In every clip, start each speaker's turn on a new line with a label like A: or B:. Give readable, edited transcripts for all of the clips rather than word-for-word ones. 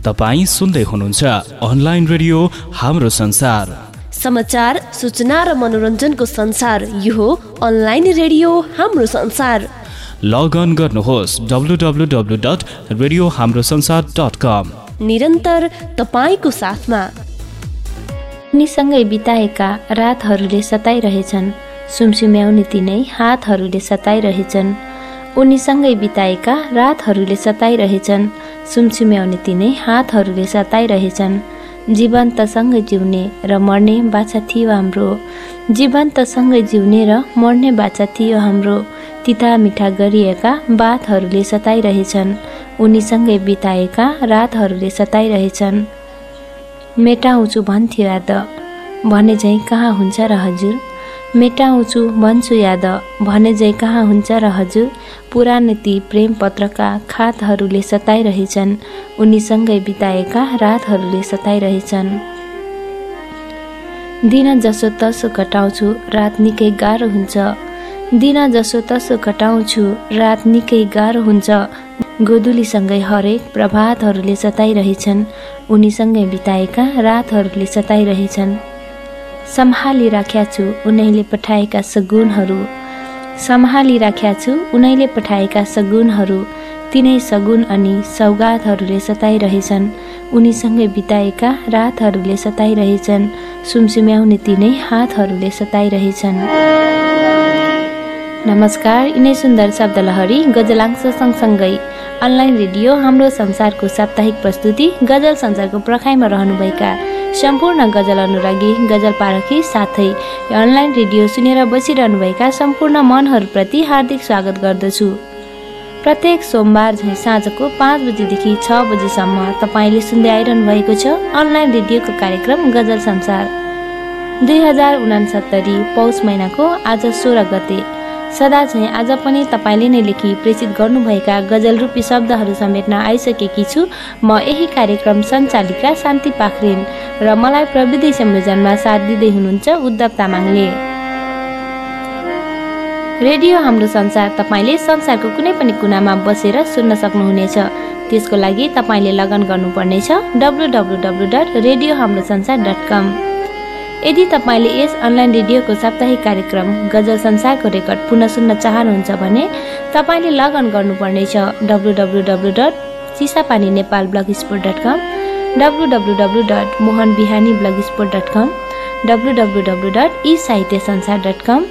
A: तपाईं सुन्दै हुनुहुन्छ अनलाइन रेडियो हाम्रो संसार।
B: समाचार, सूचना र मनोरञ्जनको संसार यो हो अनलाइन रेडियो हाम्रो संसार।
A: लगअन गर्नुहोस् www.radiohamrosansar.com।
B: निरन्तर तपाईको साथमा।
C: उनीसँगै बिताएका रातहरूले सताइरहेछन्, सुमसुम्याउने तिनै हातहरूले सताइरहेछन्। उनीसँगै बिताएका रातहरूले सताइरहेछन्, सुमसुम्याउने तिनै हातहरूले सताइरहेछन्। जीवन्तसँगै जिउने र मर्ने बाछा थियो हाम्रो, जीवन्तसँगै जिउने र मर्ने बाछा थियो हाम्रो। तिता मिठा गरिएका बातहरूले सताइरहेछन्, उनीसँगै बिताएका रातहरूले सताइरहेछन्। मेटाउँछु भन्थ्यो याद, भने झैँ कहाँ हुन्छ र हजुर। मेटाउँछु भन्छु याद, भने झैँ कहाँ हुन्छ र हजुर। पुरानो ती प्रेम पत्रका खातहरूले सताइरहेछन्, उनीसँगै बिताएका रातहरूले सताइरहेछन्। दिन जसो तसो कटाउँछु रात निकै गाह्रो हुन्छ, दिन जसो तसो कटाउँछु रात निकै गाह्रो हुन्छ। गोधुलीसँगै हरेक प्रभातहरूले सताइरहेछन्, उनीसँगै बिताएका रातहरूले सताइरहेछन्। सम्हाली राख्या छु उनैले पठाएका सगुनहरू, सम्हाली राख्या छु उनैले पठाएका सगुनहरू। तिनै सगुन अनि सौगातहरूले सताइरहेछन्, उनीसँगै बिताएका रातहरूले सताइरहेछन्। सुमसुम्याउने तिनै हातहरूले सताइरहेछन्। नमस्कार, यिनै सुन्दर शब्दलहरी गजलांश सँगसँगै अनलाइन रेडियो हाम्रो संसारको साप्ताहिक प्रस्तुति गजल संसारको प्रखाइमा रहनुभएका सम्पूर्ण गजल अनुरागी, गजल पारखी साथै अनलाइन रेडियो सुनेर बसिरहनुभएका सम्पूर्ण मनहरूप्रति हार्दिक स्वागत गर्दछु। प्रत्येक सोमबार झैँ साँझको 5 बजेदेखि 6 बजेसम्म तपाईँले सुन्दै आइरहनु भएको छ अनलाइन रेडियोको कार्यक्रम गजल संसार। 2069 पौष महिनाको आज 16 गते सदा झैँ आज पनि तपाईँले नै लेखी प्रेषित गर्नुभएका गजल रूपी शब्दहरू समेट्न आइसकेकी छु म यही कार्यक्रम सञ्चालिका शान्ति पाखरिन र मलाई प्रविधि संयोजनमा साथ दिँदै हुनुहुन्छ उद्धव तामाङले। रेडियो हाम्रो संसार तपाईँले संसारको कुनै पनि कुनामा बसेर सुन्न सक्नुहुनेछ। त्यसको लागि तपाईँले लगन गर्नुपर्नेछ www.radiohamrosansar.com। यदि तपाईँले यस अनलाइन रेडियोको साप्ताहिक कार्यक्रम गजल संसारको रेकर्ड पुनः सुन्न चाहनुहुन्छ भने तपाईँले लगअन गर्नुपर्नेछ www.chisapaninepal.blogspot.com, www.mohanbihani.blogspot.com, www.esahitysansar.com,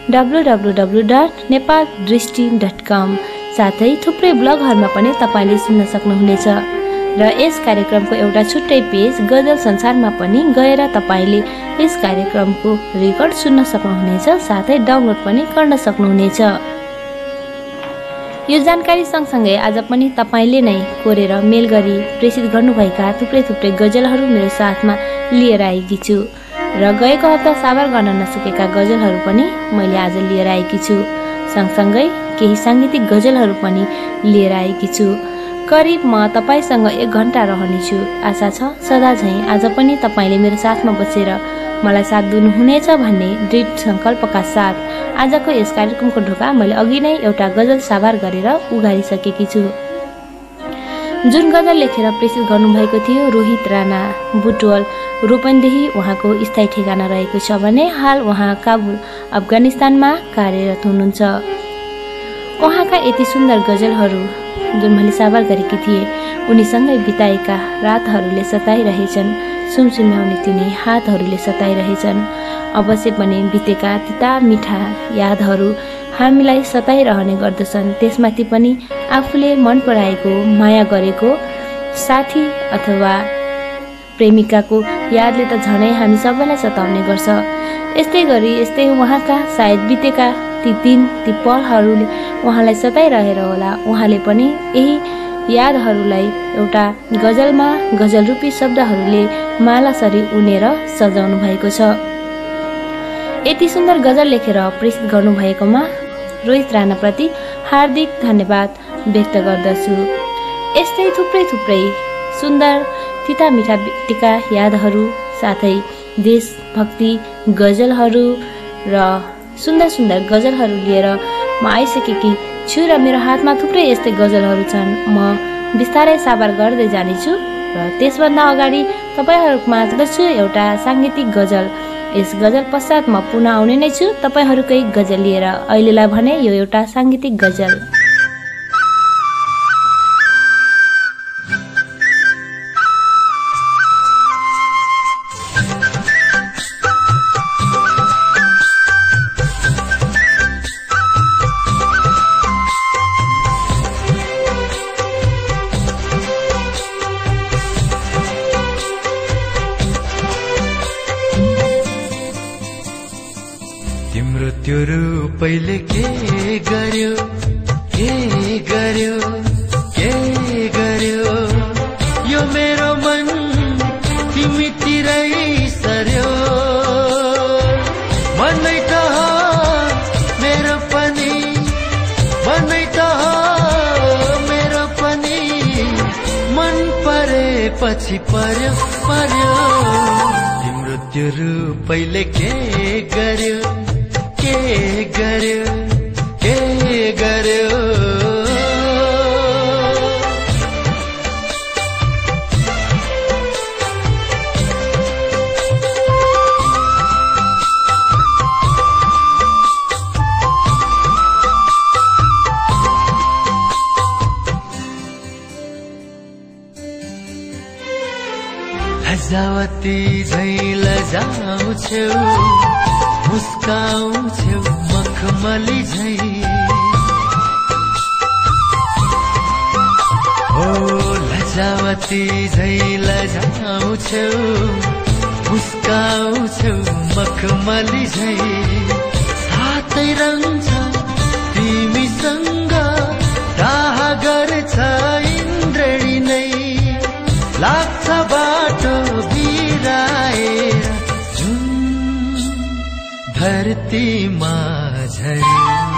C: www.nepaldrishti.com साथै थुप्रै ब्लगहरूमा पनि तपाईँले सुन्न सक्नुहुनेछ। र यस कार्यक्रमको एउटा छुट्टै पेज गजल संसारमा पनि गएर तपाईँले यस कार्यक्रमको रेकर्ड सुन्न सक्नुहुनेछ, साथै डाउनलोड पनि गर्न सक्नुहुनेछ। यो जानकारी सँगसँगै आज पनि तपाईँले नै कोरेर मेल गरी प्रेषित गर्नुभएका थुप्रै गजलहरू मेरो साथमा लिएर आएकी छु र गएको हप्ता साबर गर्न नसकेका गजलहरू पनि मैले आज लिएर आएकी छु। सँगसँगै केही साङ्गीतिक गजलहरू पनि लिएर आएकी छु। करिब म तपाईँसँग 1 घन्टा रहनेछु। आशा छ सदा झैँ आज पनि तपाईँले मेरो साथमा बसेर मलाई साथ दिनुहुनेछ भन्ने दृढ सङ्कल्पका साथ आजको यस कार्यक्रमको ढोका मैले अघि नै एउटा गजल साभार गरेर उघारिसकेकी छु। जुन गजल लेखेर प्रेषित गर्नुभएको थियो रोहित राणा बुटवल रूपन्देही, उहाँको स्थायी ठेगाना रहेको छ भने हाल उहाँ काबुल अफगानिस्तानमा कार्यरत हुनुहुन्छ। उहाँका यति सुन्दर गजलहरू जुन मैले साभार गरेकी थिएँ, उनीसँगै बिताएका रातहरूले सताइरहेछन्, सुमसुम्याउने तिनै हातहरूले सताइरहेछन्। अवश्य पनि बितेका तिता मिठा यादहरू हामीलाई सताइरहने गर्दछन्। त्यसमाथि पनि आफूले मन पराएको, माया गरेको साथी अथवा प्रेमिकाको यादले त झनै हामी सबैलाई सताउने गर्छ। यस्तै गरी यस्तै उहाँका सायद बितेका ती दिन ती पलहरूले उहाँलाई सताइरहेर होला उहाँले पनि यही यादहरूलाई एउटा गजलमा गजल रूपी शब्दहरूले मालासरी उनेर सजाउनु भएको छ। यति सुन्दर गजल लेखेर प्रेषित गर्नुभएकोमा रोहित राणाप्रति हार्दिक धन्यवाद व्यक्त गर्दछु। यस्तै थुप्रै सुन्दर तिता मिठा बितेका यादहरू साथै देशभक्ति गजलहरू र सुन्दर गजलहरू लिएर म आइसकेकी छु र मेरो हातमा थुप्रै यस्तै गजलहरू छन्। म बिस्तारै साभार गर्दै जानेछु। र त्यसभन्दा अगाडि तपाईँहरूको माझबाट छु एउटा साङ्गीतिक गजल। यस गजल पश्चात म पुनः आउने नै छु तपाईँहरूकै गजल लिएर। अहिलेलाई भने यो एउटा साङ्गीतिक गजल।
D: त्यो रूपैले के गर्यो के गर्यो के गर्यो यो मेरो मन तिमीतिरै सर्यो मनै त हो मेरो पनि मनै त हो मेरो पनि मन परेपछि पर्यो पर्यो तिम्रो त्यो रूपैले के गर्यो के गर्यो के गर्यो लजावती झै लजाउँछौ मुस्काउँछौ मखमली झै हो लजावती झै लजाउँछौ मुस्काउँछौ मखमली झै सातै रङ छ तिमीसँग डाह गर्छ इन्द्रेणी नै लाग्छ बाटो बिराएर धरतीमा झरी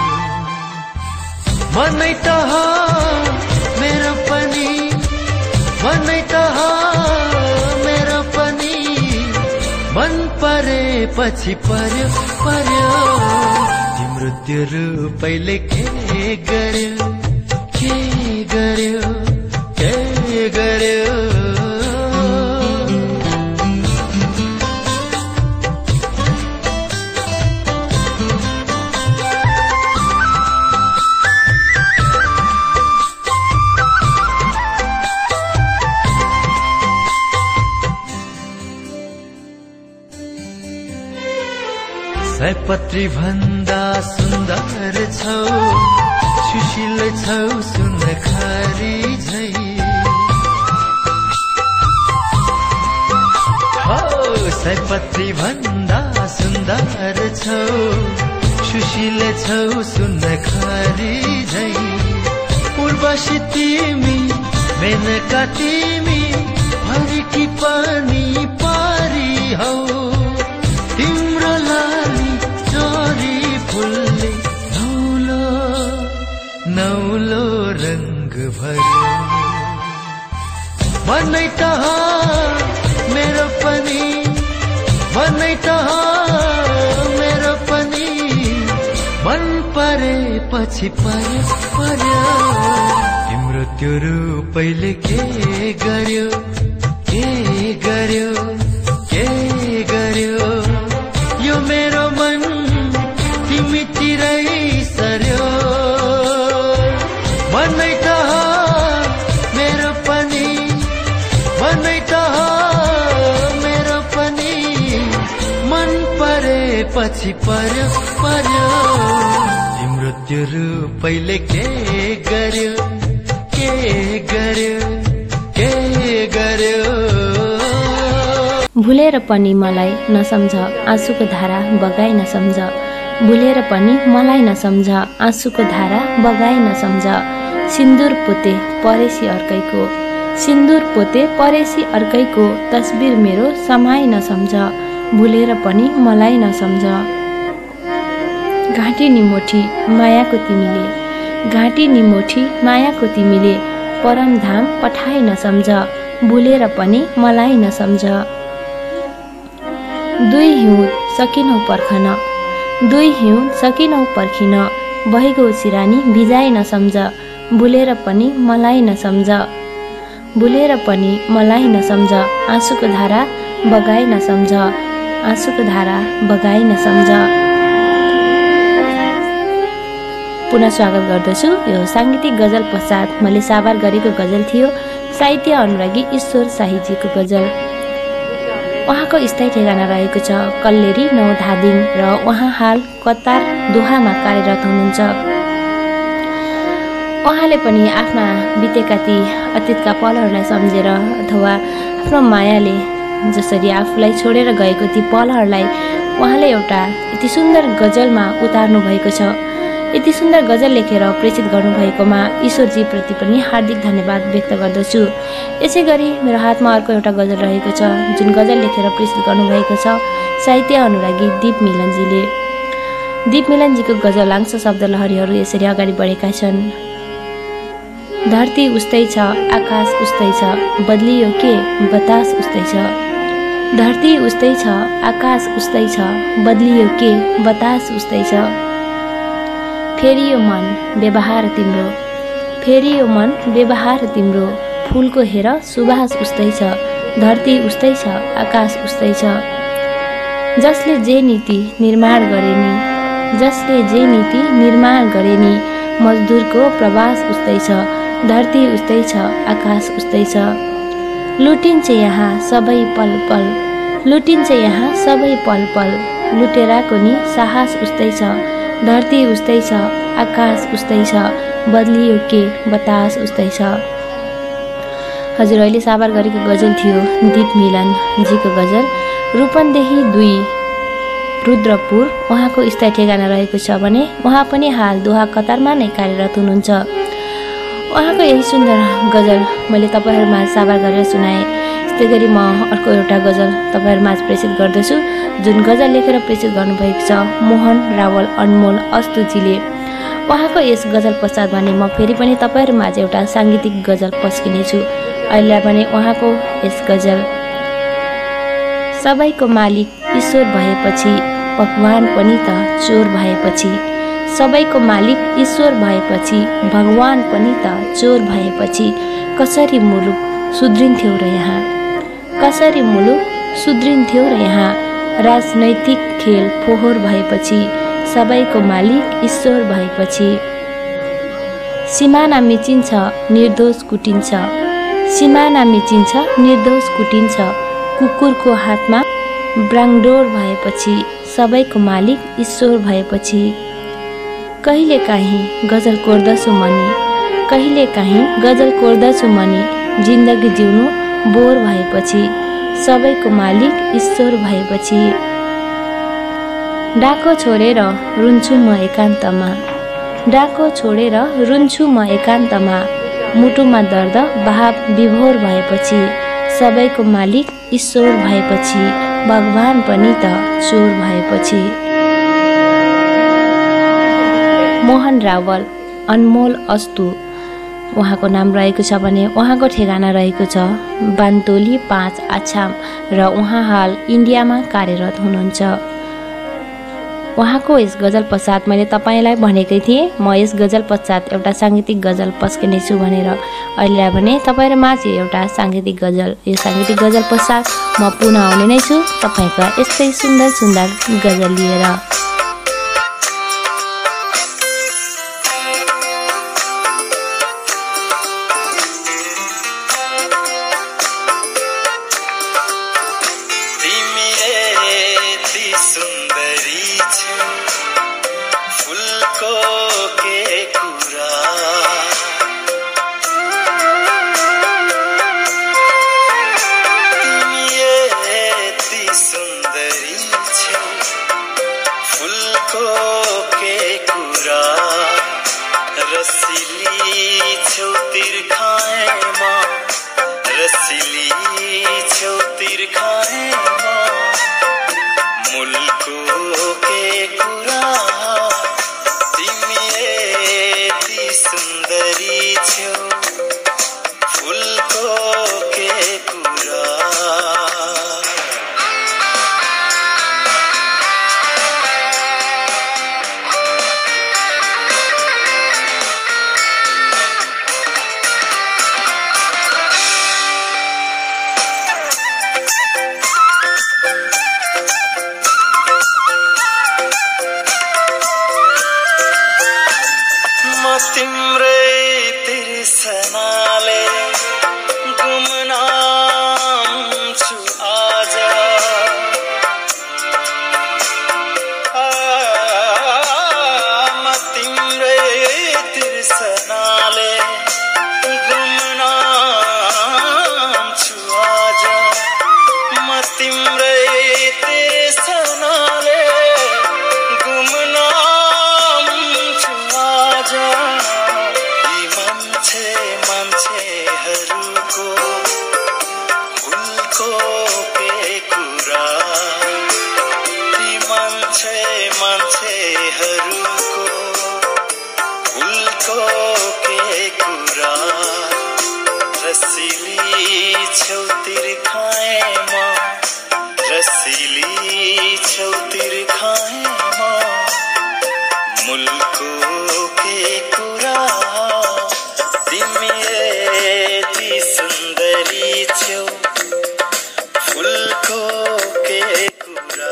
D: मनै त हो मेरो पनि मनै त हो मेरो पनि मन परेपछि पर्यो पर्यो तिम्रो त्यो रूपैले के गर्यो के गर्यो के गर्यो सयपत्री भन्दा सुन्दर छौ सुशील छौ सुनखरी झै हो सयपत्री भन्दा सुन्दर छौ सुशील छौ सुनखरी झै उर्वशी तिमी मेनका तिमी हरिकी पनि पारी हौ तिम्रो लाली चोरी फुलले नौलो नौलो रंग भर्यो मनै त हो मेरो पनि मनै त हो मेरो पनि मन परेपछि पर्यो पर्यो तिम्रो त्यो रूपैले के गर्यो के गर्यो के गर्यो यो मेरो मन तिमीतिरै सर्यो मनै त हो मेरो पनि मनै त हो मेरो पनि मन परेपछि पर्यो पर्यो तिम्रो त्यो रूपैले के गर्यो के गर्यो के गर्यो
C: भुलेर पनि मलाई नसम्झ आँसुको धारा बगाई नसम्झ भुलेर पनि मलाई नसम्झ आँसुको धारा बगाई नसम्झ सिन्दुर पोते परेसी अर्कैको सिन्दुर पोते परेसी अर्कैको तस्बिर मेरो समाई नसम्झ भुलेर पनि मलाई नसम्झ घाँटी निमोठी मायाको तिमीले घाँटी निमोठी मायाको तिमीले परमधाम पठाई नसम्झ भुलेर पनि मलाई नसम्झ दुई हिउँ सकिनौ पर्खन दुई हिउँ सकिनौ पर्खिन भइगौ सिरानी भिजाइ नसम्झ भुलेर पनि मलाई नसम्झ भुलेर पनि मलाई नसम्झ, आँसुको धारा बगाई नसम्झ, आँसुको धारा बगाई नसम्झ। पुनः स्वागत गर्दछु। यो साङ्गीतिक गजल पश्चात मैले साभार गरेको गजल थियो साहित्य अनुरागी ईश्वर शाहीजीको गजल। उहाँको स्थायी ठेगाना रहेको छ कल्लेरी नौधादिङ र उहाँ हाल कतार दोहामा कार्यरत हुनुहुन्छ। उहाँले पनि आफ्ना बितेका ती अतीतका पलहरूलाई सम्झेर अथवा आफ्नो मायाले जसरी आफूलाई छोडेर गएको ती पलहरूलाई उहाँले एउटा यति सुन्दर गजलमा उतार्नु भएको छ। यति सुन्दर गजल लेखेर प्रेषित गर्नुभएकोमा ईश्वरजीप्रति पनि हार्दिक धन्यवाद व्यक्त गर्दछु। यसै गरी मेरो हातमा अर्को एउटा गजल रहेको छ जुन गजल लेखेर प्रेषित गर्नुभएको छ साहित्य अनुरागी दीप मिलनजीले। दीप मिलनजीको गजलांश शब्द लहरीहरू यसरी अगाडि बढेका छन्। धरती उस्तै छ, आकाश उस्तै छ, बदलियो के बतास उस्तै छ। धरती उस्तै छ, आकाश उस्तै छ, बदलियो के बतास उस्तै छ। फेरि यो मन व्यवहार तिम्रो, फेरि यो मन व्यवहार तिम्रो, फुलको हेर सुवास उस्तै छ। धरती उस्तै छ, आकाश उस्तै छ। जसले जे नीति निर्माण गरे नि, जसले जे नीति निर्माण गरे नि, मजदुरको प्रवास उस्तै छ। धरती उस्तै छ, आकाश उस्तै छ। लुटिन्छ यहाँ सबै पल पल, लुटिन्छ यहाँ सबै पल पल, लुटेराको नि साहस उस्तै छ। धरती उस्तै छ, आकाश उस्तै छ, बदलियो के बतास उस्तै छ। हजुर, अहिले साभार गरेको गजल थियो दीप मिलनजीको गजल। रूपन्देही 2 रुद्रपुर उहाँको स्थायी ठेगाना रहेको छ भने उहाँ पनि हाल दोहा कतारमा नै कार्यरत हुनुहुन्छ। उहाँको यही सुन्दर गजल मैले तपाईँहरूमा साभार गरेर सुनाएँ। त्यस्तै गरी म अर्को एउटा गजल तपाईँहरूमाझ प्रेषित गर्दछु जुन गजल लेखेर प्रेषित गर्नुभएको छ मोहन रावल अनमोल अस्तुजीले। उहाँको यस गजल पश्चात भने म फेरि पनि तपाईँहरूमाझ एउटा साङ्गीतिक गजल पस्किनेछु। अहिले भने उहाँको यस गजल। सबैको मालिक ईश्वर भएपछि भगवान पनि त चोर भएपछि, सबैको मालिक ईश्वर भएपछि भगवान पनि त चोर भएपछि, कसरी मुलुक सुध्रिन्थ्यो र यहाँ, कसरी मुलुक सुध्रिन्थ्यो र यहाँ। राजनैतिक खेल फोहोर भएपछि सबैको मालिक ईश्वर भएपछि। सिमाना मिचिन्छ निर्दोष कुटिन्छ, सिमाना मिचिन्छ निर्दोष कुटिन्छ, कुकुरको हातमा ब्राङडोर भएपछि सबैको मालिक ईश्वर भएपछि। कहिले काहीँ गजल कोर्दछु मनी, कहिले काहीँ गजल कोर्दछु मनी, जिन्दगी जिउनु बोर भएपछि सबैको मालिक ईश्वर भएपछि। डाको छोडेर रुन्छु म एकान्तमा, डाको छोडेर रुन्छु म एकान्तमा, मुटुमा दर्द भाव विभोर भएपछि सबैको मालिक ईश्वर भएपछि भगवान पनि त चोर भएपछि। मोहन रावल अनमोल अस्तु उहाँको नाम रहेको छ भने उहाँको ठेगाना रहेको छ बान्तोली 5 आछाम र उहाँ हाल इन्डियामा कार्यरत हुनुहुन्छ। उहाँको यस गजल पश्चात मैले तपाईँलाई भनेकै थिएँ म यस गजल पश्चात एउटा साङ्गीतिक गजल पस्किनेछु भनेर। अहिले भने तपाईँहरूमाझ एउटा साङ्गीतिक गजल। यो साङ्गीतिक गजल पश्चात म पुनः आउने नै छु तपाईँका यस्तै सुन्दर सुन्दर गजल लिएर।
E: तिर्सनाले गुमनाम छु आज म तिम्रै तिर्सनाले गुमनाम छु आज म तिम्रै तिर्सनाले गुमनाम छु आज यी मान्छेहरूको फुलको के कुरा यी मान्छेहरूको फुलको के कुरा रसिली छौतिर खाए म रसिली छौतिर खाए म मुलको के कुरा तिमी यति सुन्दरी छौ फुलको के कुरा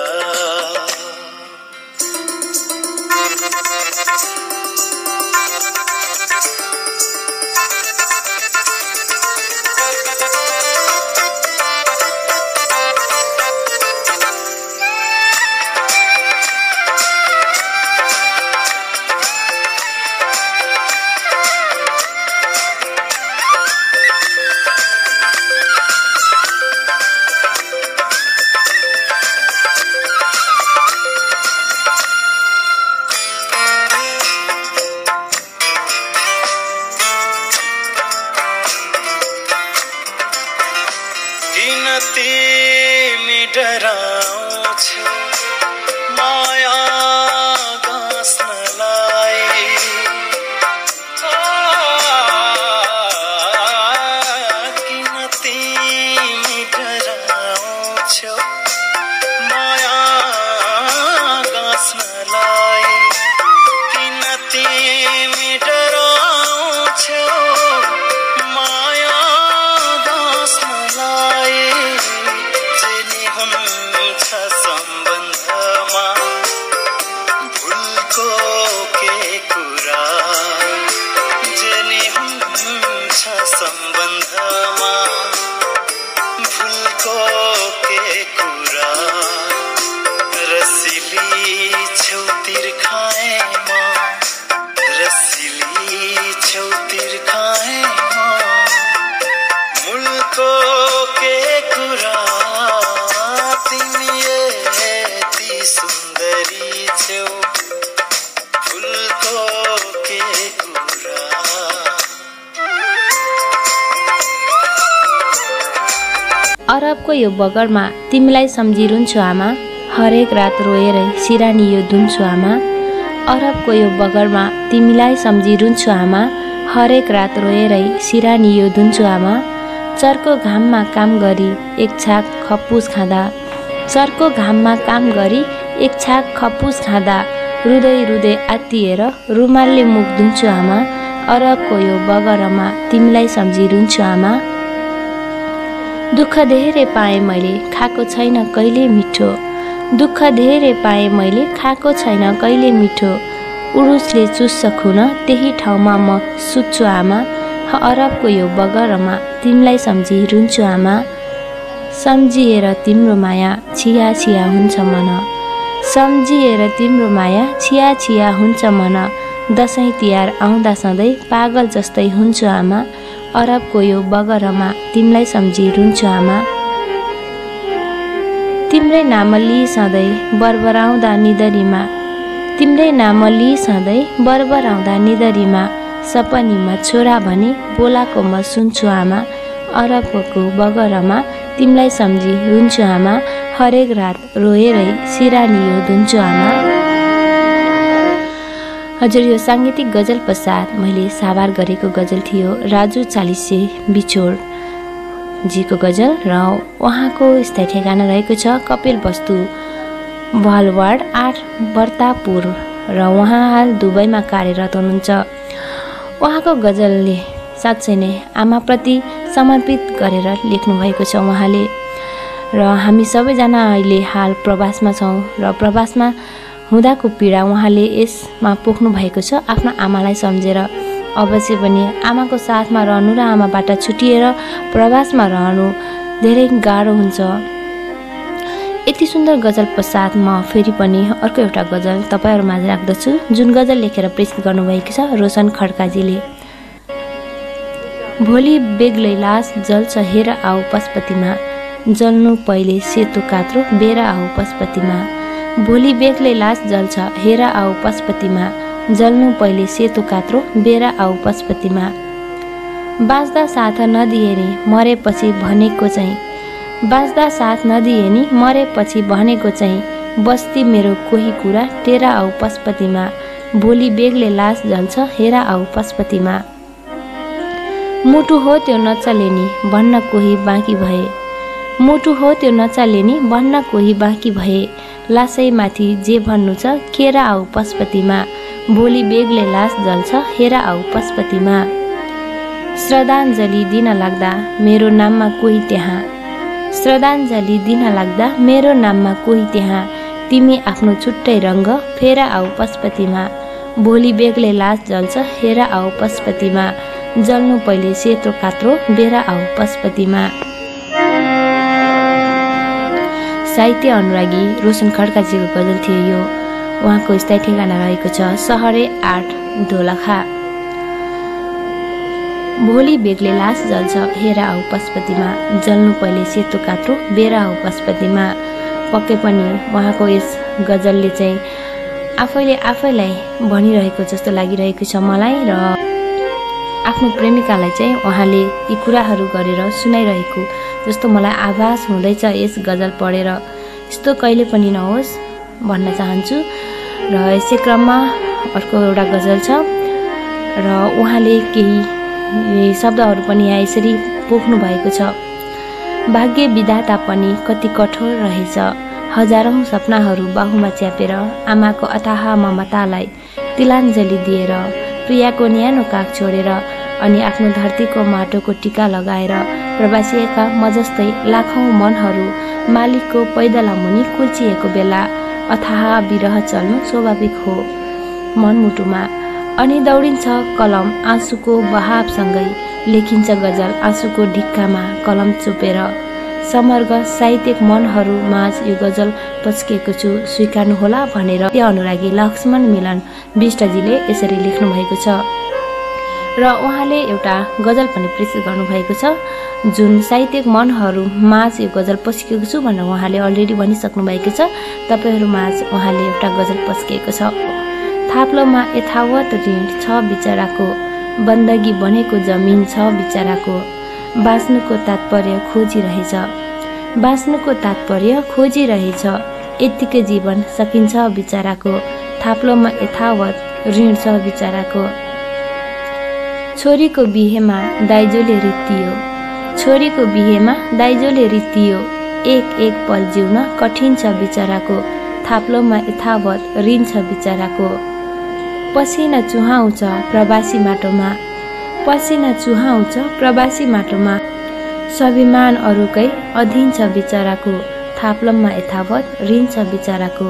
E: किन तिमी डराउँछौ माया गाँस्नलाई किन तिमी डराउँछौ माया गाँस्नलाई किन तिमी डराउँछौ माया गाँस्नलाई जेनी हुन्छ सम्बन्धमा भुलको के कुरा जेनी हुन्छ सम्बन्धमा भुलको के कुरा रसिली छौतिर खाए म रसिली छौतिर खाए म मुलको के कुरा तिमी यति सुन्दरी छौ फुलको के कुरा
C: अरबको यो बगरमा तिमीलाई सम्झिरुन्छु आमा हरेक रात रोएरै सिरानी यो धुन्छु आमा अरबको यो बगरमा तिमीलाई सम्झिरुन्छु आमा हरेक रात रोएरै सिरानी यो धुन्छु आमा चर्को घाममा काम गरी एक छाक खप्पुस खाँदा चर्को घाममा काम गरी एक छाक खप्पुस खाँदा रुँदै रुँदै आत्तिएर रुमालले मुख धुन्छु आमा अरबको यो बगरमा तिमीलाई सम्झिरुन्छु आमा दुःख धेरै पाएँ मैले खाएको छैन कहिले मिठो दुःख धेरै पाएँ मैले खाएको छैन कहिले मिठो उडुसले चुस्छ खुन त्यही ठाउँमा म सुत्छु आमा अरबको यो बगरमा तिमीलाई सम्झिरुन्छु आमा सम्झिएर तिम्रो माया छिया छिया हुन्छ मन सम्झिएर तिम्रो माया छिया छिया हुन्छ मन दसैँ तिहार आउँदा सधैँ पागल जस्तै हुन्छु आमा अरबको यो बगरमा तिमीलाई सम्झिरुन्छु आमा तिम्रै नाम लिई सधैँ बरबराउँदा निदरीमा तिम्रै नाम लिई सधैँ बरबराउँदा निदरीमा सपनीमा छोरा भने बोलाको म सुन्छु आमा अरबको बगरमा तिमीलाई सम्झिरुन्छु आमा हरेक रात रोएरै सिरानी यो धुन्छु आमा हजुर यो साङ्गीतिक गजल पश्चात मैले साभार गरेको गजल थियो राजु चालिसे बिछोड जीको गजल र उहाँको स्थायी ठेगाना रहेको छ कपिल वस्तु भलवाड 8 बर्तापुर र उहाँ हाल दुबईमा कार्यरत हुनुहुन्छ उहाँको गजलले साँच्चै नै आमाप्रति समर्पित गरेर लेख्नु भएको छ उहाँले र हामी सबैजना अहिले हाल प्रवासमा छौँ र प्रवासमा हुँदाको पीडा उहाँले यसमा पोख्नु भएको छ आफ्नो आमालाई सम्झेर अवश्य पनि आमाको साथमा रहनु र आमाबाट छुटिएर प्रवासमा रहनु धेरै गाह्रो हुन्छ। यति सुन्दर गजल पश्चात म फेरि पनि अर्को एउटा गजल तपाईँहरू माझ राख्दछु, जुन गजल लेखेर प्रेषित गर्नुभएको छ रोशन खड्काजीले। भोलि बेग्लै लास जल्छ हेर आऊ पशुपतिमा, जल्नु पहिले सेतो कात्रो बेर आऊ पशुपतिमा। भोलि बेग्लै लास जल्छ हेर आऊ पशुपतिमा, जल्नु पहिले सेतो कात्रो बेर आऊ पशुपतिमा। बाँच्दा साथ नदिए नि मरेपछि भनेको चाहिँ, बाँच्दा साथ नदिए नि मरेपछि भनेको चाहिँ, बस्ती मेरो कोही कुरा टेरा आऊ पशुपतिमा। भोलि बेग्लै लास जल्छ हेर आऊ पशुपतिमा। मुटु हो त्यो नचले नि भन्न कोही बाँकी भए, मुटु हो त्यो नचले नि भन्न कोही बाँकी भए। लासैमाथि जे भन्नु छ केरा आऊ पशुपतिमा। भोलि बेग्लै लास जल्छ हेर आऊ पशुपतिमा। श्रद्धाञ्जली दिन लाग्दा मेरो नाममा कोही त्यहाँ, श्रद्धाञ्जली दिन लाग्दा मेरो नाममा कोही त्यहाँ, तिमी आफ्नो छुट्टै रङ्ग फेर आऊ पशुपतिमा। भोलि बेग्लै लास जल्छ हेर आऊ पशुपतिमा, जल्नु पहिले सेतो कात्रो बेर आऊ पशुपतिमा। साहित्य अनुरागी रोशन खड्काजीको गजल थियो यो। उहाँको स्थायी ठेगाना रहेको छ सहरे 8 दोलखा। भोलि बेग्लै लास जल्छ हेर आऊ पशुपतिमा, जल्नु पहिले सेतो कात्रो बेर आऊ पशुपतिमा। पक्कै पनि उहाँको यस गजलले चाहिँ आफैले आफैलाई भनिरहेको जस्तो लागिरहेको छ मलाई, र आफ्नो प्रेमिकालाई चाहिँ उहाँले यी कुराहरू गरेर सुनाइरहेको जस्तो मलाई आभास हुँदैछ यस गजल पढेर। यस्तो कहिले पनि नहोस् भन्न चाहन्छु। र यसै क्रममा अर्को एउटा गजल छ र उहाँले केही शब्दहरू पनि यहाँ यसरी पोख्नु भएको छ। भाग्य विधाता पनि कति कठोर रहेछ, हजारौं सपनाहरू बाहुमा च्यापेर आमाको अथाह ममतालाई तिलाञ्जली दिएर, प्रियाको न्यानो काख छोडेर अनि आफ्नो धरतीको माटोको टिका लगाएर प्रवासिएका म जस्तै लाखौं मनहरू मालिकको पैदला मुनि कुल्चिएको बेला अथाह विरह चल्नु स्वाभाविक हो मनमुटुमा। अनि दौडिन्छ कलम आँसुको बहावसँगै, लेखिन्छ गजल आँसुको ढिक्कामा कलम चुपेर। समर्ग साहित्यिक मनहरू माझ यो गजल पस्किएको छु, स्वीकार्नुहोला भनेर त्यो अनुरागी लक्ष्मण मिलन विष्टजीले यसरी लेख्नु भएको छ। र उहाँले एउटा गजल पनि प्रेषित गर्नुभएको छ, जुन साहित्यिक मनहरू माझ यो गजल पस्किएको छु भनेर उहाँले अलरेडी भनिसक्नु भएको छ। तपाईँहरू माझ उहाँले एउटा गजल पस्किएको छ। थाप्लोमा यथावत ऋण छ बिचराको, बन्दगी बनेको जमिन छ बिचराको। बाँच्नुको तात्पर्य खोजिरहेछ, बाँच्नुको तात्पर्य खोजिरहेछ, यतिकै जीवन सकिन्छ बिचराको। थाप्लोमा यथावत ऋण छ बिचराको। छोरीको बिहेमा दाइजोले रित्तियो, छोरीको बिहेमा दाइजोले रित्तियो, एक एक पल जिउन कठिन छ बिचराको। थाप्लोमा यथावत ऋण छ बिचराको। पसिना चुहाउँछ प्रवासी माटोमा, पसिना चुहाउँछ प्रवासी माटोमा, स्वाभिमान अरूकै अधीन छ बिचराको। थाप्लोमा यथावत ऋण छ बिचराको।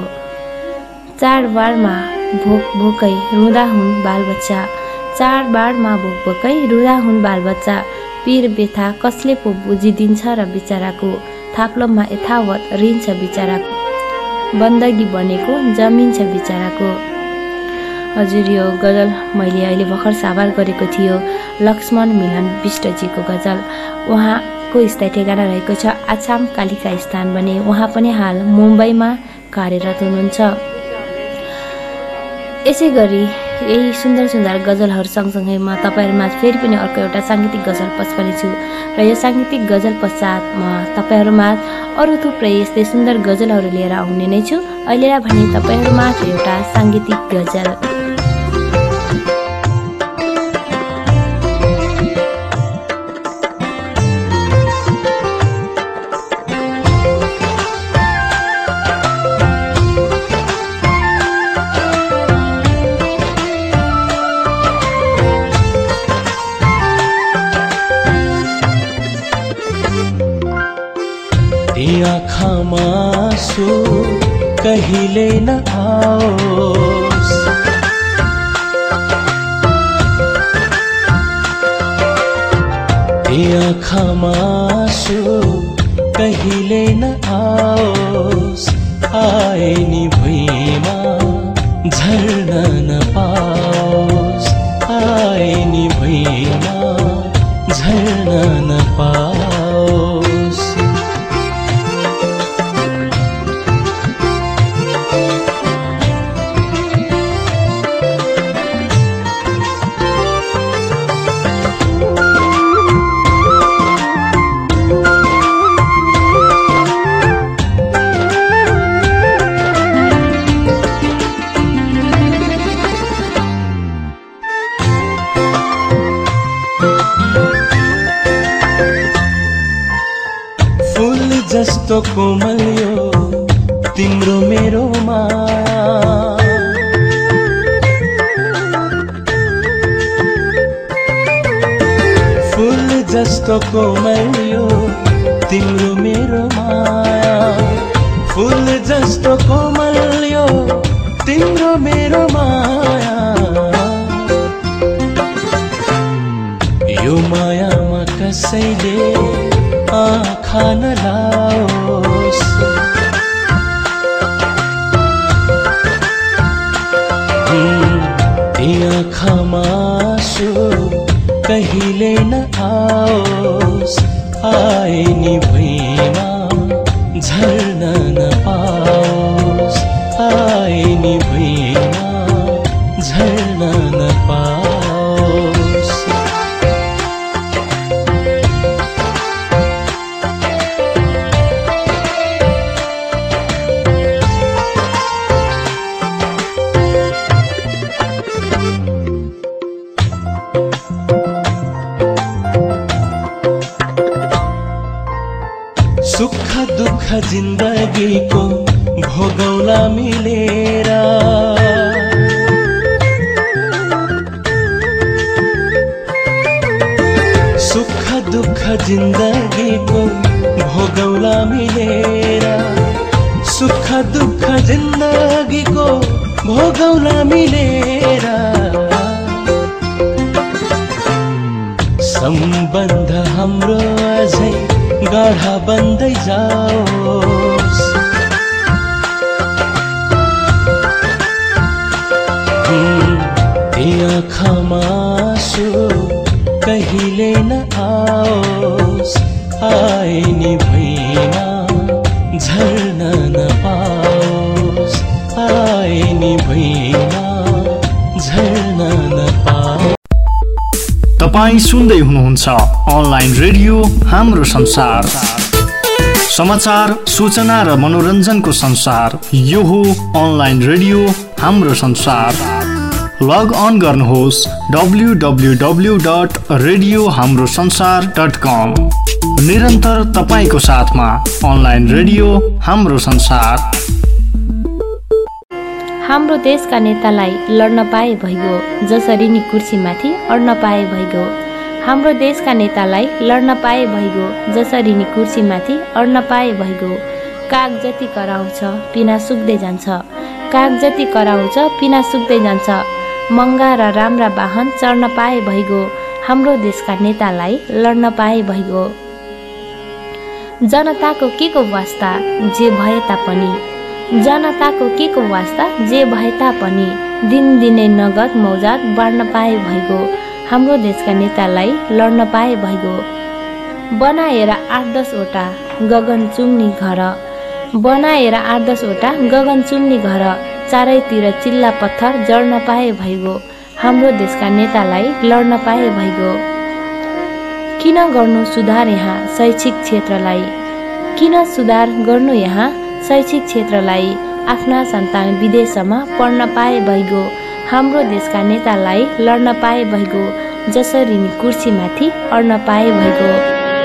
C: चाडबाडमा भोक भोकै रुँदा हुन् बालबच्चा, चाडबाडमा भोक भोकै रुँदा हुन् बालबच्चा। पीर व्यथा कसले पो बुझिदिन्छ र बिचराको। थाप्लोमा यथावत ऋण छ बिचराको। बन्दगी बनेको जमिन छ बिचराको। हजुर यो गजल मैले अहिले भर्खर साभार गरेको थियो लक्ष्मण मिलन विष्टजीको गजल। उहाँको स्थायी ठेगाना रहेको छ आसाम कालिका स्थान भने उहाँ पनि हाल मुम्बईमा कार्यरत हुनुहुन्छ। यसै गरी यही सुन्दर सुन्दर गजलहरू सँगसँगै म तपाईँहरूमा फेरि पनि अर्को एउटा साङ्गीतिक गजल पस्कने छु र यो साङ्गीतिक गजल पश्चात म तपाईँहरूमा अरू थुप्रै यस्तै सुन्दर गजलहरू लिएर आउने नै छु। अहिले भने तपाईँहरूमा एउटा साङ्गीतिक गजल।
F: आँखामा आँसु कहिले न आओस्, आँखामा आँसु कहिले न आओस्, आए नि भुइँमा झर्न नपाओस्, आए नि भुइँमा झर्न नपाओस्। जस्तो कोमल यो तिम्रो मेरो माया, फूल जस्तो कोमल यो तिम्रो मेरो माया, फूल जस्तो कोमल यो तिम्रो मेरो माया। यो मायामा कसैले आँखा नलाओस्, आँखामा आँसु कहिले न आओस्, आए नि भुइँमा झर्न नपाओस्, आए नि भुइँमा झर्न नपाओस्। सुख दुःख जिन्दगीको भोगौला मिलेर, सुख दुःख जिन्दगीको भोगौला मिलेर, सुख दुःख जिन्दगीको भोगौला मिलेर। सम्बन्ध हाम्रो अझै गाढा बन्दै जाओस्, आँखामा आँसु कहिले न आओस्, आए नि भुइँमा झर्न नपाओस्, आए नि भुइँमा झर्न नपाओस्।
G: तपाईं सुन्दै हुनुहुन्छ अनलाइन रेडियो हाम्रो संसार, समाचार, सूचना र मनोरञ्जनको संसार। यो हो अनलाइन रेडियो हाम्रो संसार। लग अन गर्नुहोस् www.radiohamrosansar.com। निरन्तर तपाईको साथमा अनलाइन रेडियो हाम्रो संसार।
C: हाम्रो देशका नेतालाई लड्न पाए भइगयो, जसरी नि कुर्सीमाथि अड्न पाए भइगयो। हाम्रो देशका नेतालाई लड्न पाए भइगयो, जसरी नि कुर्सीमाथि अड्न पाए भइगयो। काग जति कराउँछ पिना सुक्दै जान्छ, काग जति कराउँछ पिना सुक्दै जान्छ। महँगा र राम्रा वाहन चढ्न पाए भइगयो, हाम्रो देशका नेतालाई लड्न पाए भइगयो। जनताको के को वास्ता जे भए तापनि, जनताको के को वास्ता जे भए तापनि, दिनदिनै नगद मौजात बाँड्न पाए भइगयो। हाम्रो देशका नेतालाई लड्न पाए भइगयो। बनाएर 8-10 वटा गगन चुम्नी घर, बनाएर 8-10 वटा गगन चुम्नी घर, चारैतिर चिल्ला पत्थर जड्न पाए भइगयो। हाम्रो देशका नेतालाई लड्न पाए भइगयो। किन गर्नु सुधार यहाँ शैक्षिक क्षेत्रलाई, किन सुधार गर्नु यहाँ शैक्षिक क्षेत्रलाई। आफ्ना सन्तान विदेशमा पढ्न पाए भइगयो। हाम्रो देशका नेतालाई लड्न पाए भइगयो, जसरी नि कुर्सीमाथि अड्न पाए भइगयो।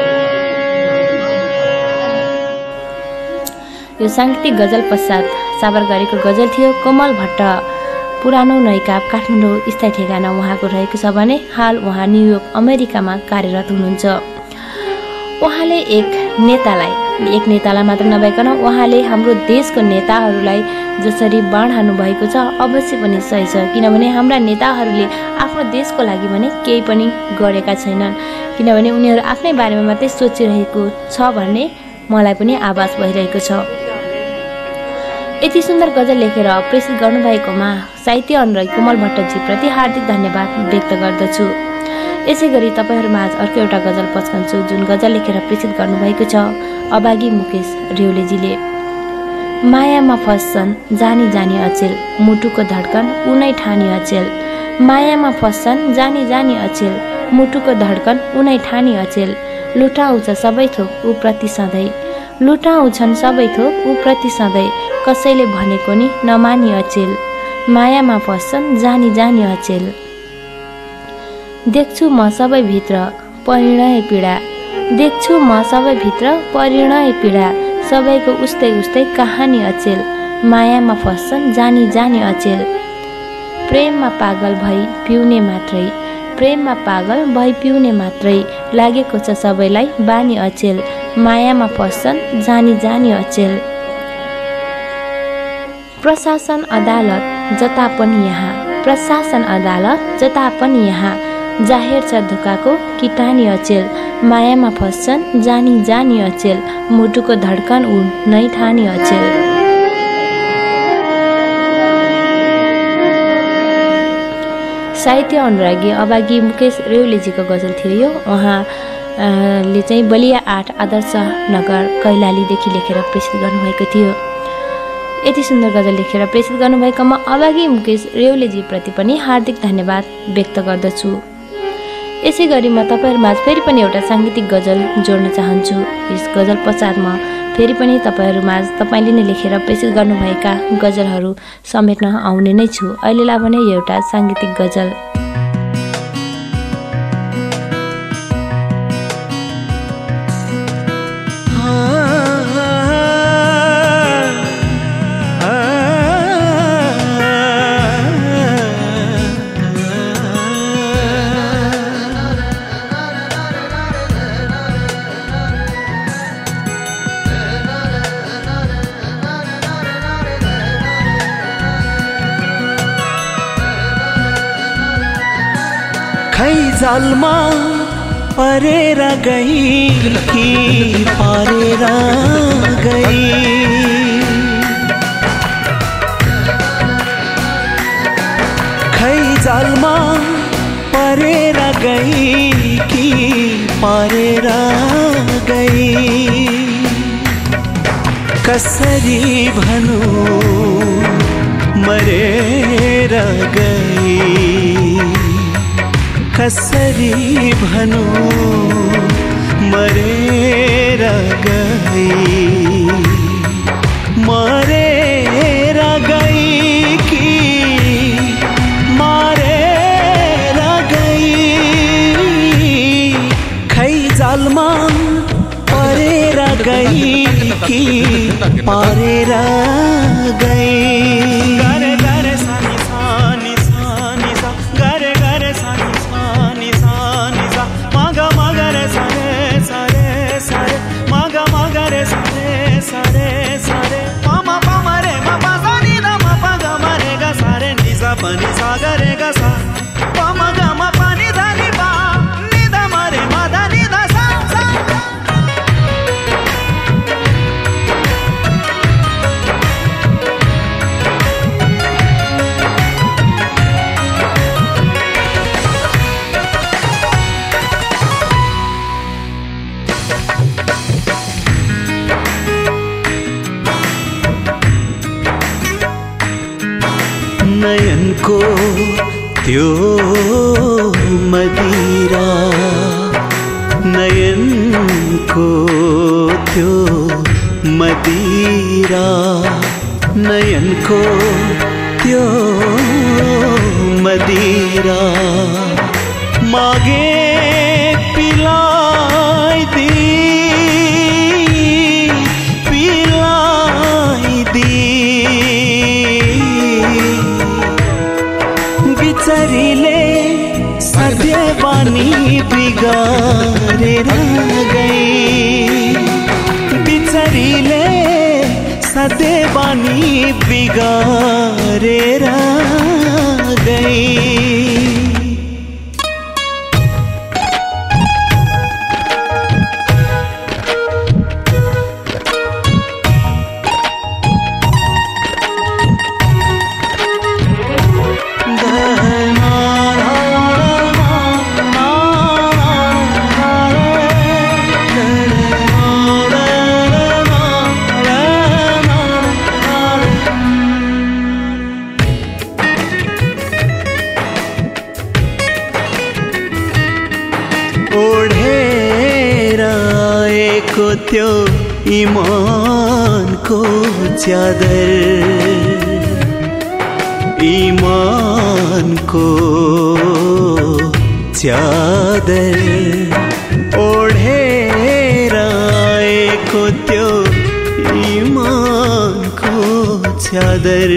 C: यो साङ्गीतिक गजल पश्चात साबर गरेको गजल थियो। कोमल भट्ट पुरानो नैकाप काठमाडौँ स्थायी ठेगाना उहाँको रहेको छ भने हाल उहाँ न्युयोर्क अमेरिकामा कार्यरत हुनुहुन्छ। उहाँले एक नेतालाई मात्र नभइकन उहाँले हाम्रो देशको नेताहरूलाई जसरी बाँड्नु भएको छ अवश्य पनि सही छ। किनभने हाम्रा नेताहरूले आफ्नो देशको लागि भने केही पनि गरेका छैनन्, किनभने उनीहरू आफ्नै बारेमा मात्रै सोचिरहेको छ भन्ने मलाई पनि आभास भइरहेको छ। यति सुन्दर गजल लेखेर प्रेषित गर्नुभएकोमा साहित्य अनुरागी कोमल भट्टजीप्रति हार्दिक धन्यवाद व्यक्त गर्दछु। यसै गरी तपाईँहरूमा आज अर्को एउटा गजल पस्कन्छु जुन गजल लेखेर प्रेषित गर्नुभएको छ अभागी मुकेश रेउलेजीले। मायामा फस्छन् जानी जानी अचेल, मुटुको धड्कन उनै ठानी अचेल। मायामा फस्छन् जानी जानी अचेल, मुटुको धड्कन उनै ठानी अचेल। लुटाउँछ सबै थोक ऊ प्रति सधैँ, लुटाउँछन् सबै थोक ऊ प्रति सधैँ। कसैले भनेको नि नमानी अचेल, मायामा फस्छन् जानी जानी अचेल। देख्छु म सबैभित्र परिणय पीडा, देख्छु म सबैभित्र परिणय पीडा। सबैको उस्तै उस्तै कहानी अचेल, मायामा फस्छन् जानी जानी अचेल। प्रेममा पागल भई पिउने मात्रै, प्रेममा पागल भई पिउने मात्रै। लागेको छ सबैलाई बानी अचेल, मायामा फस्छन् जानी जानी अचेल। प्रशासन अदालत जता पनि यहाँ, प्रशासन अदालत जता पनि यहाँ। जाहेर छ धोकाको किटानी अचेल, मायामा फस्छन् जानी जानी अचेल। मुटुको धड्कन ऊ नै ठानी अचेल। साहित्य अनुरागी अभागी मुकेश रेउलेजीको गजल थियो यो। उहाँले चाहिँ बलिया 8 आदर्श नगर कैलालीदेखि लेखेर प्रेषित गर्नुभएको थियो। यति सुन्दर गजल लेखेर प्रेषित गर्नुभएकोमा अभागी मुकेश रेउलेजीप्रति पनि हार्दिक धन्यवाद व्यक्त गर्दछु। यसै गरी म तपाईँहरूमा फेरि पनि एउटा साङ्गीतिक गजल जोड्न चाहन्छु। यस गजल पश्चातमा फेरि पनि तपाईँहरूमा तपाईँले नै लेखेर प्रेषित गर्नुभएका गजलहरू समेट्न आउने नै छु। अहिलेलाई भने एउटा साङ्गीतिक गजल।
F: जालमा परेर गई कि पारेर गई। खै जालमा परेर गई कि पारेर गई। कसरी भनौँ मरेर गई, कसरी भनौँ मरेर गई। मरेर गई कि मारेर गई। खै जालमा परेर गई कि पारेर गई।
E: पनि सागरे गसा पम गम पनि धनी बा निद मरे मदा निद सा सा।
F: नयनको त्यो मदिरा, नयनको त्यो मदिरा। नयनको त्यो मदिरा मागे पिलाइदी पिलाइदी। बिचरीले सधैँ बानी बिगारेर गई। सधैँ बानी बिगारेर गई। त्यो इमानको च्यादर, इमानको च्यादर ओढेर आएको त्यो इमानको च्यादर,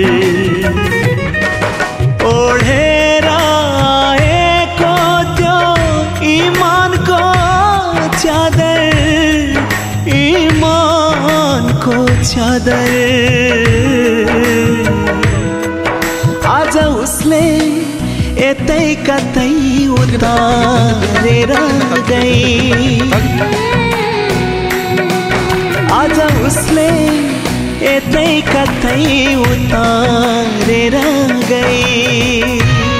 F: ओढेर आएको त्यो इमानको च्यादर, इमानको च्यादर। आज उसले यतै कतै उतारेर गई, आज उसले यतै कतै उतारेर गई।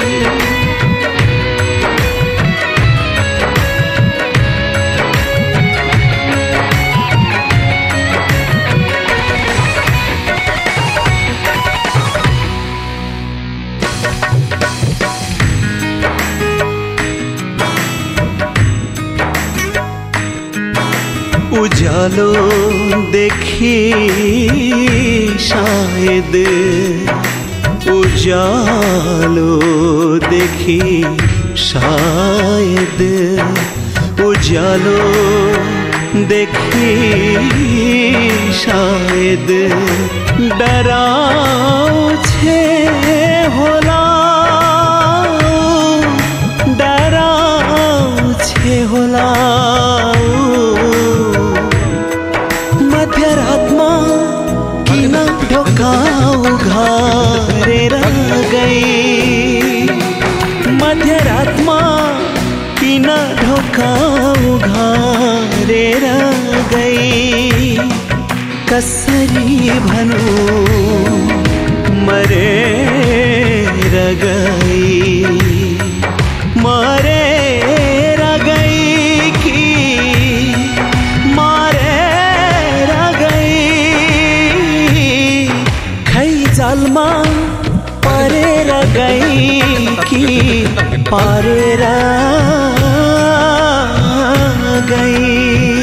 F: उजालो देखी शायद, उजालो देखी शायद, उजालो देखी शायद डराउँछे होला, डराउँछे होला। मध्यरातमा किन ढोका उघारेर गई, मध्यरातमा किन ढोका उघारेर गई। कसरी भनौँ मरेर गई, मरेर गई कि मरेर गई। खै जालमा परेर गई कि परेर गई।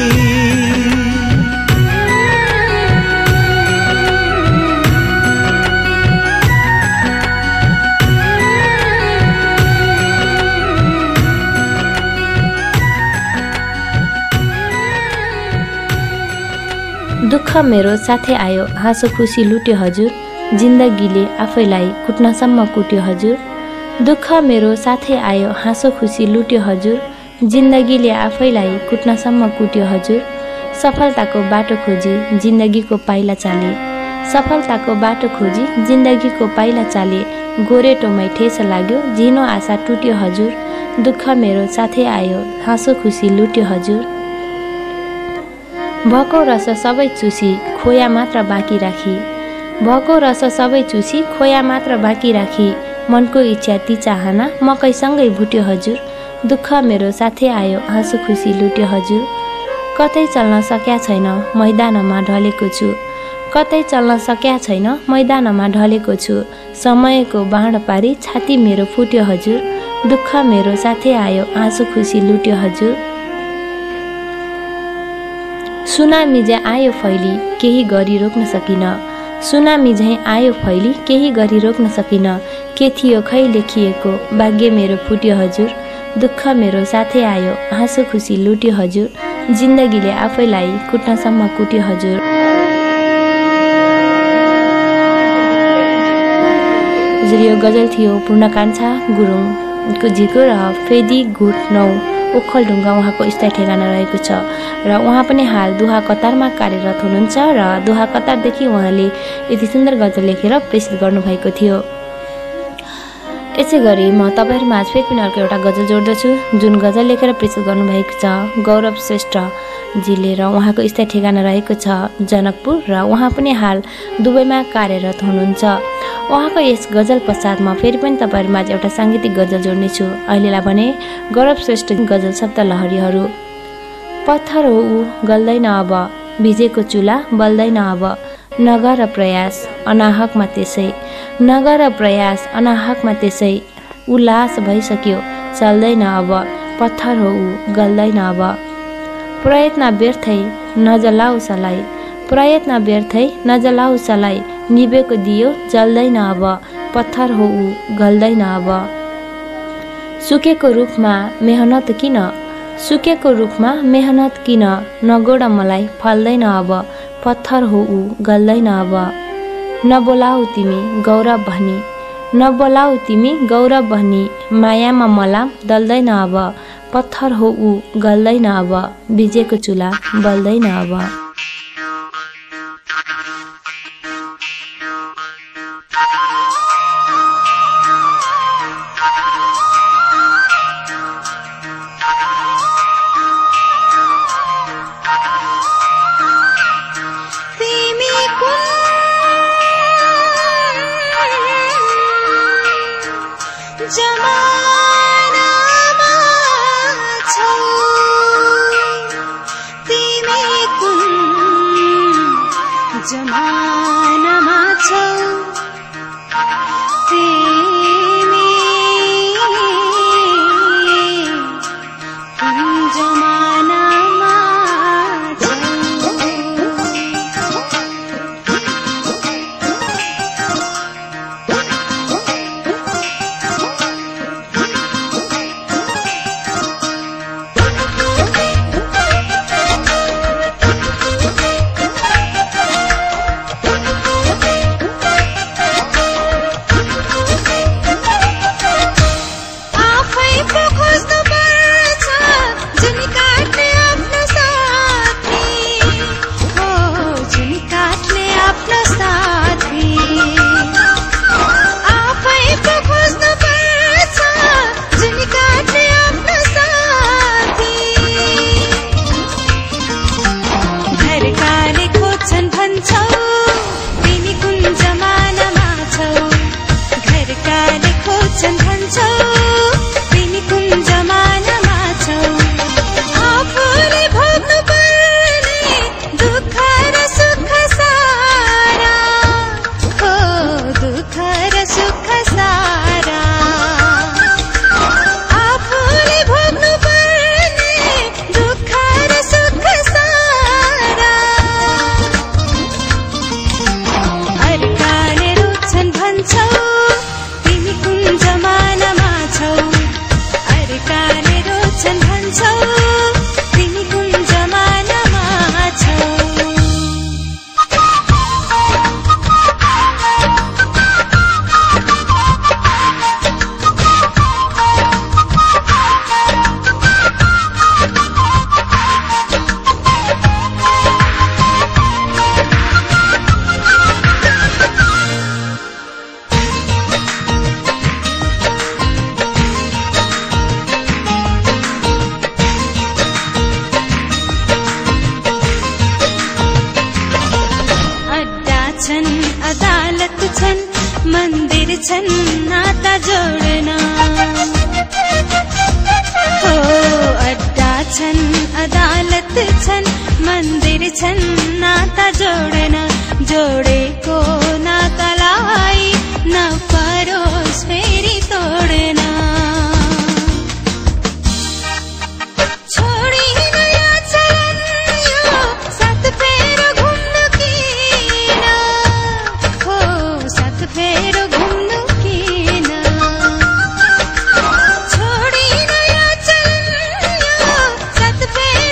C: दुःख मेरो साथै आयो, हाँसो खुसी लुट्यो हजुर, जिन्दगीले आफैलाई कुट्नसम्म कुट्यो हजुर। दुःख मेरो साथै आयो, हाँसो खुसी लुट्यो हजुर, जिन्दगीले आफैलाई कुट्नसम्म कुट्यो हजुर। सफलताको बाटो खोजी जिन्दगीको पाइला चाले, सफलताको बाटो खोजी जिन्दगीको पाइला चाले। गोरेटोमै ठेस लाग्यो, झिनो आशा टुट्यो हजुर। दुःख मेरो साथै आयो, हाँसो खुसी लुट्यो हजुर। भएको रस सबै चुसी खोया मात्र बाँकी राखी, भएको रस सबै चुसी खोया मात्र बाँकी राखी। मनको इच्छा ती चाहना मकैसँगै भुट्यो हजुर। दुःख मेरो साथै आयो, हाँसो खुसी लुट्यो हजुर। कतै चल्न सक्या छैन, मैदानमा ढलेको छु, कतै चल्न सक्या छैन, मैदानमा ढलेको छु। समयको बाँड पारी छाती मेरो फुट्यो हजुर। दुःख मेरो साथै आयो, हाँसो खुसी लुट्यो हजुर। सुनामी झैँ आयो फैली, केही गरी रोक्न सकिन, सुनामी झैँ आयो फैली, केही गरी रोक्न सकिन। के थियो खै लेखिएको, भाग्य मेरो फुट्यो हजुर। दुःख मेरो साथै आयो, हाँसो खुसी लुट्यो हजुर। जिन्दगीले आफैलाई कुट्नसम्म कुट्यो हजुर। यो गजल थियो पूर्णकान्छा गुरुङको झिको र फेदी गुट 9 ओखलढुङ्गा उहाँको स्थायी ठेगाना रहेको छ र उहाँ पनि हाल दोहा कतारमा कार्यरत हुनुहुन्छ र दोहा कतारदेखि उहाँले यति सुन्दर गजल लेखेर प्रेषित गर्नुभएको थियो। यसै गरी म तपाईँहरूमा फेरि पनि अर्को एउटा गजल जोड्दछु जुन गजल लेखेर प्रेषित गर्नुभएको छ गौरव श्रेष्ठजीले र उहाँको स्थायी ठेगाना रहेको छ जनकपुर र उहाँ पनि हाल दुबईमा कार्यरत हुनुहुन्छ। उहाँको यस गजल पश्चातमा फेरि पनि तपाईँहरूमा एउटा साङ्गीतिक गजल जोड्नेछु। अहिलेलाई भने गौरव श्रेष्ठ गजल शब्द लहरीहरू। पत्थर हो ऊ गल्दैन अब, भिजेको चुला बल्दैन अब, नगर प्रयास अनाहकमा त्यसै, नगर प्रयास अनाहकमा त्यसै, उल्लास भइसक्यो चल्दैन अब, पत्थर हो ऊ गल्दैन अब। प्रयत्न व्यर्थै नजलाऊ सलाई, प्रयत्न व्यर्थै नजलाऊ सलाई, निभेको दियो जल्दैन अब, पत्थर हो ऊ गल्दैन अब। सुकेको रुखमा मेहनत किन, सुकेको रुखमा मेहनत किन, नगोड मलाई फल्दैन अब, पत्थर हो ऊ गल्दैन अब। नबोलाऊ तिमी गौरव भनी, नबोलाऊ तिमी गौरव भनी, मायामा मलाम दल्दैन अब, पत्थर हो ऊ गल्दैन अब, भिजेको चुला बल्दैन अब।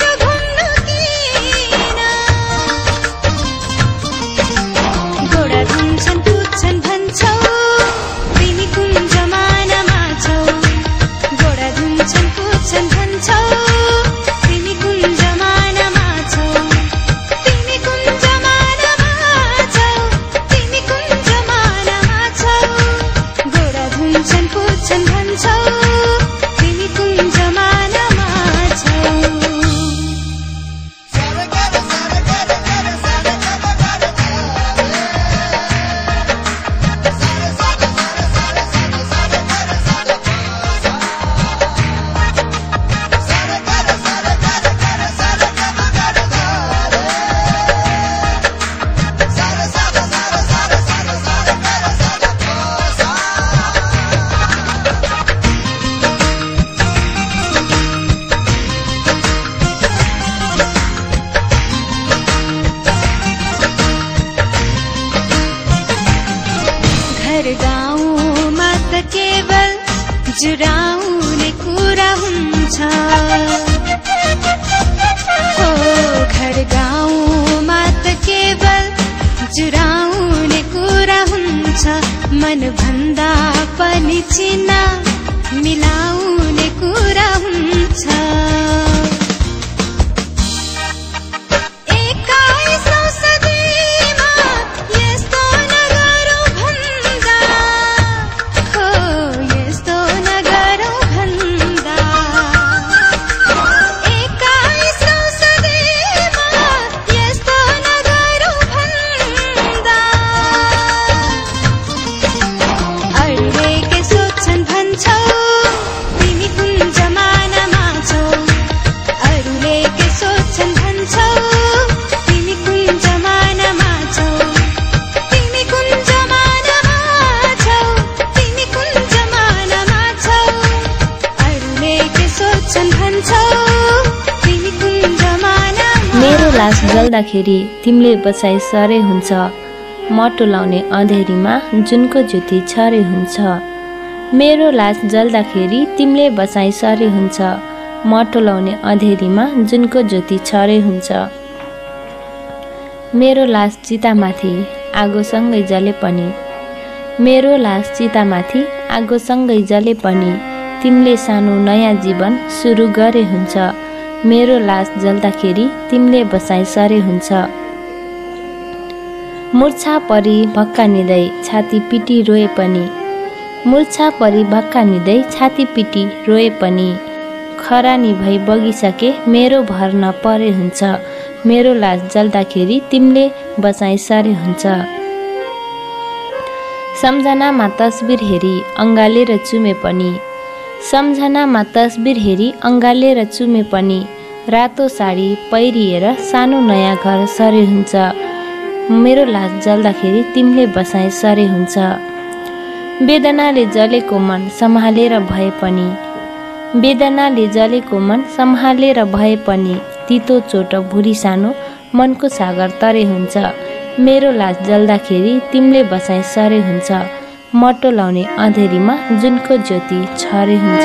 H: घोडा जुराउने कुरा हुन्छ हो घर गाउँमा त केवल जुराउने कुरा हुन्छ मन भन्दा पनि चिना मिलाउने कुरा हुन्छ 21औं सदीमा यस्तो नगरौँ भन्दा हो यस्तो नगरौँ भन्दा 21औं सदीमा यस्तो नगरौँ भन्दा अरूले के सोच्छन् भन्छौ तिमी कुन जमानामा छौ अरूले के सोच्छन् भन्छौ तिमी कुन जमानामा छौ तिमी कुन जमानामा छौ तिमी कुन जमानामा छौ अरूले के सोच्छन् भन्छौ तिमी कुन जमानामा
C: मेरो लास जल्दाखेरि तिमीले बसाइ सरे हुन्छ मटो लाउने अँधेरीमा जुनको ज्योति छरे हुन्छ मेरो लास जल्दाखेरि तिमीले बसाइ सरे हुन्छ मटो लाउने अँधेरीमा जुनको ज्योति छरे हुन्छ मेरो लास चितामाथि आगोसँगै जले पनि मेरो लास चितामाथि आगोसँगै जले पनि तिमीले सानो नयाँ जीवन सुरु गरे हुन्छ मेरो लास जल्दाखेरि तिमीले बसाइ सरे हुन्छ मूर्छा परी भक्का निदै छाती पिटी रोए पनि मूर्छा परी भक्का निदै छाती पिटी रोए पनि खरानी भई बगिसके मेरो भर नपरे हुन्छ मेरो लास जल्दाखेरि तिमीले बसाइ सरे हुन्छ सम्झनामा तस्बिर हेरी अँगालेर चुमे पनि सम्झनामा तस्बिर हेरी अँगालेर चुमे पनि रातो साडी पहिरिएर सानो नयाँ घर सरे हुन्छ मेरो लास जल्दाखेरि तिमीले बसाइ सरे हुन्छ वेदनाले जलेको मन सम्हालेर भए पनि वेदनाले जलेको मन सम्हालेर भए पनि तितो चोट भुरी सानो मनको सागर तरे हुन्छ मेरो लास जल्दाखेरि तिमीले बसाइ सरे हुन्छ मटो लाउने अँधेरीमा जुनको ज्योति छरे हुन्छ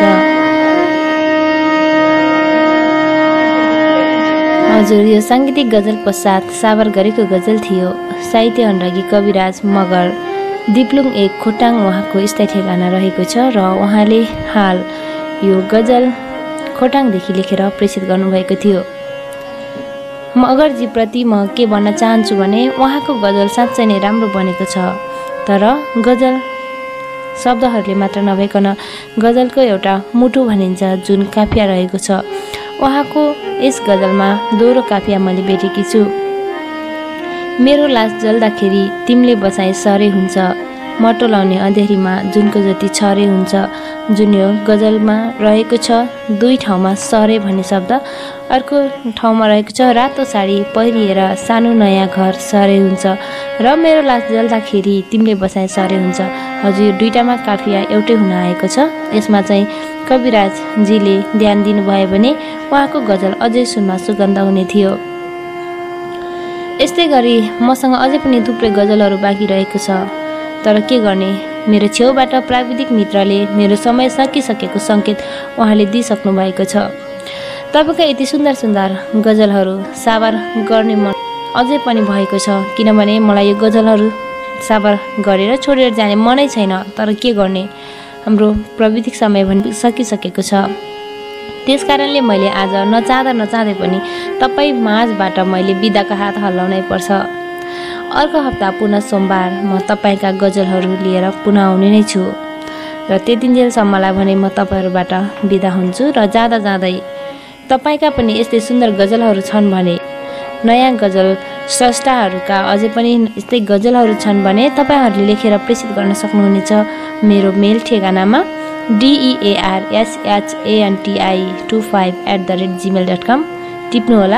C: हजुर यो साङ्गीतिक गजल पश्चात साबर गरेको गजल थियो साहित्य अनुरागी कविराज मगर दिप्लुङ 1 खोटाङ उहाँको स्थायी ठेगाना रहेको छ र उहाँले हाल यो गजल खोटाङदेखि लेखेर प्रेषित गर्नुभएको थियो मगरजी प्रति म के भन्न चाहन्छु भने उहाँको गजल साँच्चै नै राम्रो बनेको छ तर गजल शब्दहरूले मात्र नभइकन गजलको एउटा मुटु भनिन्छ जुन काफिया रहेको छ उहाँको यस गजलमा दोहोरो काफिया मैले भेटेकी छु मेरो लास जल्दाखेरि तिमीले बसाइ सरे हुन्छ मटो लाउने अँधेरीमा जुनको जति छरे हुन्छ जुन यो गजलमा रहेको छ दुई ठाउँमा सरे भन्ने शब्द अर्को ठाउँमा रहेको छ रातो साडी पहिरिएर सानो नयाँ घर सरे हुन्छ र मेरो लास जल्दाखेरि तिमीले बसाइ सरे हुन्छ हजुर यो दुईटामा काफिया एउटै हुन आएको छ यसमा चाहिँ कविराजजीले ध्यान दिनुभयो भने उहाँको गजल अझै सुनमा सुगन्ध हुने थियो यस्तै गरी मसँग अझै पनि थुप्रै गजलहरू बाँकी रहेको छ तर के गर्ने मेरो छेउबाट प्राविधिक मित्रले मेरो समय सकिसकेको सङ्केत उहाँले दिइसक्नु भएको छ तपाईँका यति सुन्दर सुन्दर गजलहरू साबर गर्ने मन अझै पनि भएको छ किनभने मलाई यो गजलहरू साबर गरेर छोडेर जाने मनै छैन तर के गर्ने हाम्रो प्राविधिक समय पनि सकिसकेको छ त्यसकारणले मैले आज नचाहँदै पनि तपाईँ माझबाट मैले बिदाका हात हल्लाउनै पर्छ अर्को हप्ता पुनः सोमबार म तपाईँका गजलहरू लिएर पुनः आउने नै छु र त्यतिन्जेलसम्मलाई भने म तपाईँहरूबाट बिदा हुन्छु र जाँदा जाँदै तपाईँका पनि यस्तै सुन्दर गजलहरू छन् भने नयाँ गजल स्रष्टाहरूका अझै पनि यस्तै गजलहरू छन् भने तपाईँहरूले लेखेर प्रेषित गर्न सक्नुहुनेछ मेरो मेल ठेगानामा dearsanti25@gmail.com टिप्नुहोला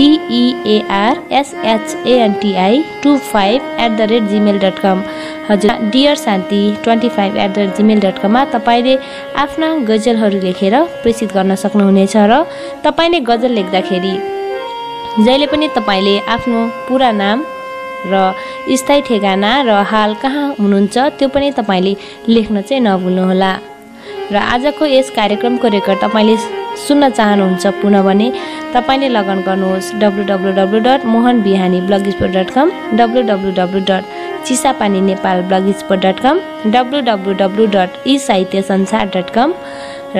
C: dearsanti25@gmail.com हजुर dearsanti25@gmail.com मा तपाईँले आफ्ना गजलहरू लेखेर प्रेषित गर्न सक्नुहुनेछ र तपाईँले गजल लेख्दाखेरि जहिले पनि तपाईँले आफ्नो पुरा नाम र स्थायी ठेगाना र हाल कहाँ हुनुहुन्छ त्यो पनि तपाईँले लेख्न चाहिँ नभुल्नुहोला र आजको यस कार्यक्रमको रेकर्ड तपाईँले सुन्न चाहनुहुन्छ पुनः भने तपाईँले लगन गर्नुहोस् www.mohanbihani.blogspot.com, www.chisapaninepal.blogspot.com, www.esahityasансar.com र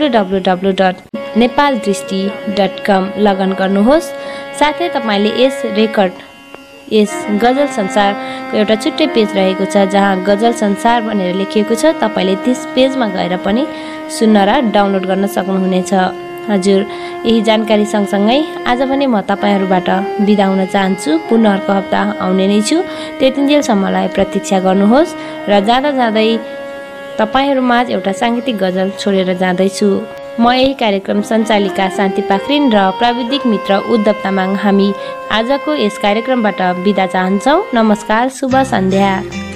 C: www.nepaldrishti.com लगन गर्नुहोस्। साथै तपाईँले यस गजल संसारको एउटा छुट्टै पेज रहेको छ जहाँ गजल संसार भनेर लेखिएको छ। तपाईँले त्यस पेजमा गएर पनि सुन्न र डाउनलोड गर्न सक्नुहुनेछ। हजुर, यही जानकारी सँगसँगै आज पनि म तपाईँहरूबाट बिदा हुन चाहन्छु। पुनः अर्को हप्ता आउने नै छु। त्यतिन्जेलसम्मलाई प्रतीक्षा गर्नुहोस् र जाँदा जाँदै तपाईँहरूमाझ एउटा साङ्गीतिक गजल छोडेर जाँदैछु। म यही कार्यक्रम सञ्चालिका शान्ति पाखरिन र प्राविधिक मित्र उद्धव तामाङ हामी आजको यस कार्यक्रमबाट बिदा चाहन्छौँ। नमस्कार, शुभ सन्ध्या।